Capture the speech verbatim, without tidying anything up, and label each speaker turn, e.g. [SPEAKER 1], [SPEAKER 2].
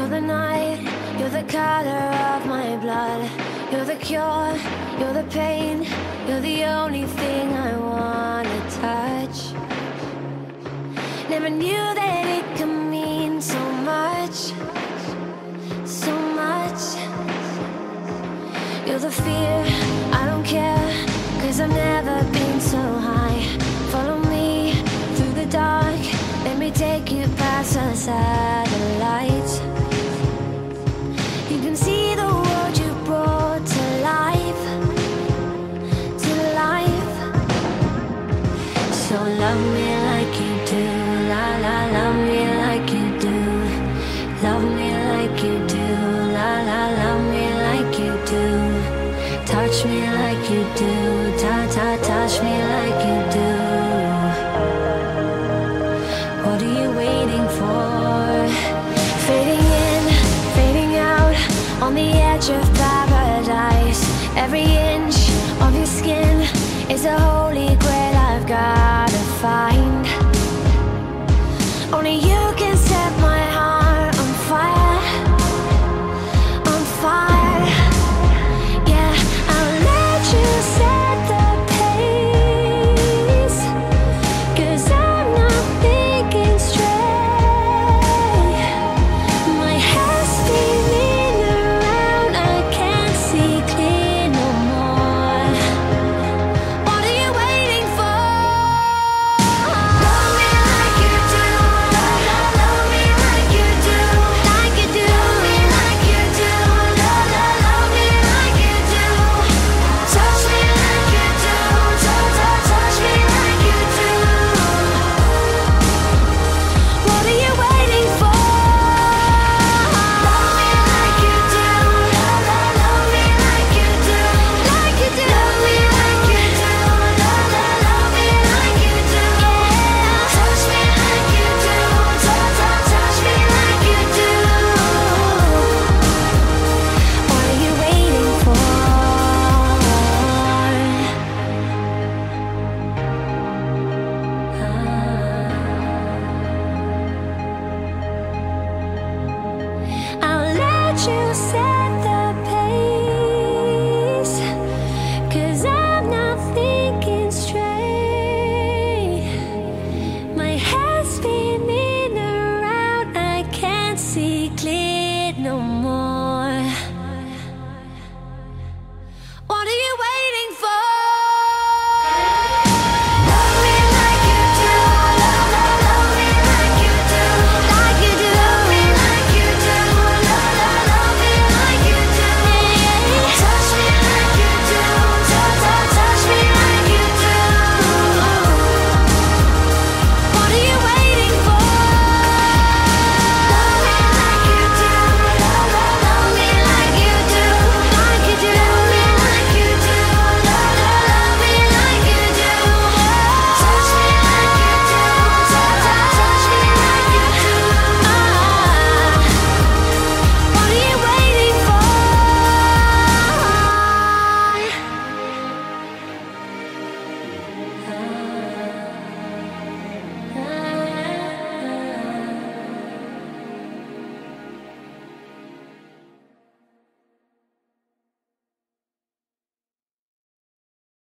[SPEAKER 1] the night, you're the color of my blood. You're the cure, you're the pain, you're the only thing I wanna touch. Never knew that it could mean so much, so much. You're the fear, I don't care, cause I've never been so high. Follow me through the dark, let me take you past the satellites. You can see the world you brought to life, to life. So love me like you do, la la, love me